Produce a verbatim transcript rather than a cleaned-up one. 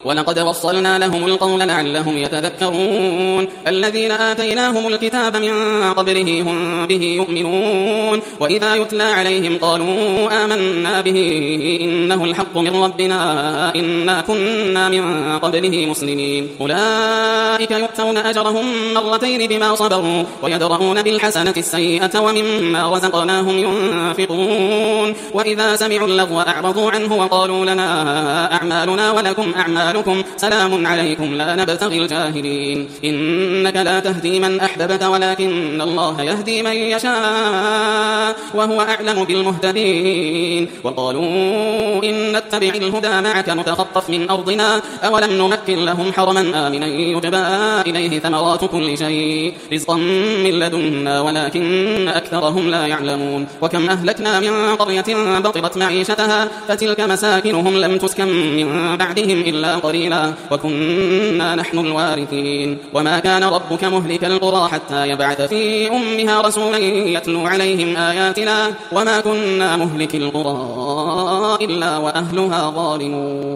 ولقد وصلنا لهم القول لعلهم يتذكرون الذين آتيناهم الكتاب من قبله هم به يؤمنون وإذا يتلى عليهم قالوا آمنا به إنه الحق من ربنا إنا كنا من قبله مسلمين أولئك يؤتون أجرهم مرتين بما صبروا ويدرؤون بالحسنة السيئة ومما رزقناهم ينفقون وإذا سمعوا اللغو أعرضوا عنه وقالوا لنا أعمالنا ولكم أعمالكم سلام عليكم لا نبتغي الجاهلين إنك لا تهدي من أحببت ولكن الله يهدي من يشاء وهو أعلم بالمهتدين وقالوا إن نتبع الهدى معك نتخطف من أرضنا أولم نمكن لهم حرما آمنا يجبى إليه ثمرات كل شيء رزقا من لدنا ولكن أكثرهم لا يعلمون وكم أهلكنا من قرية بطرت معيشتها فتلك مساكنهم لم تسكن من بعدهم إلا قليلا وكنا نحن الوارثين وما كان ربك مهلك القرى حتى يبعث في أمها رسولا يتلو عليهم آياتنا وما كنا مهلك القرى إلا وأهلها ظالمون.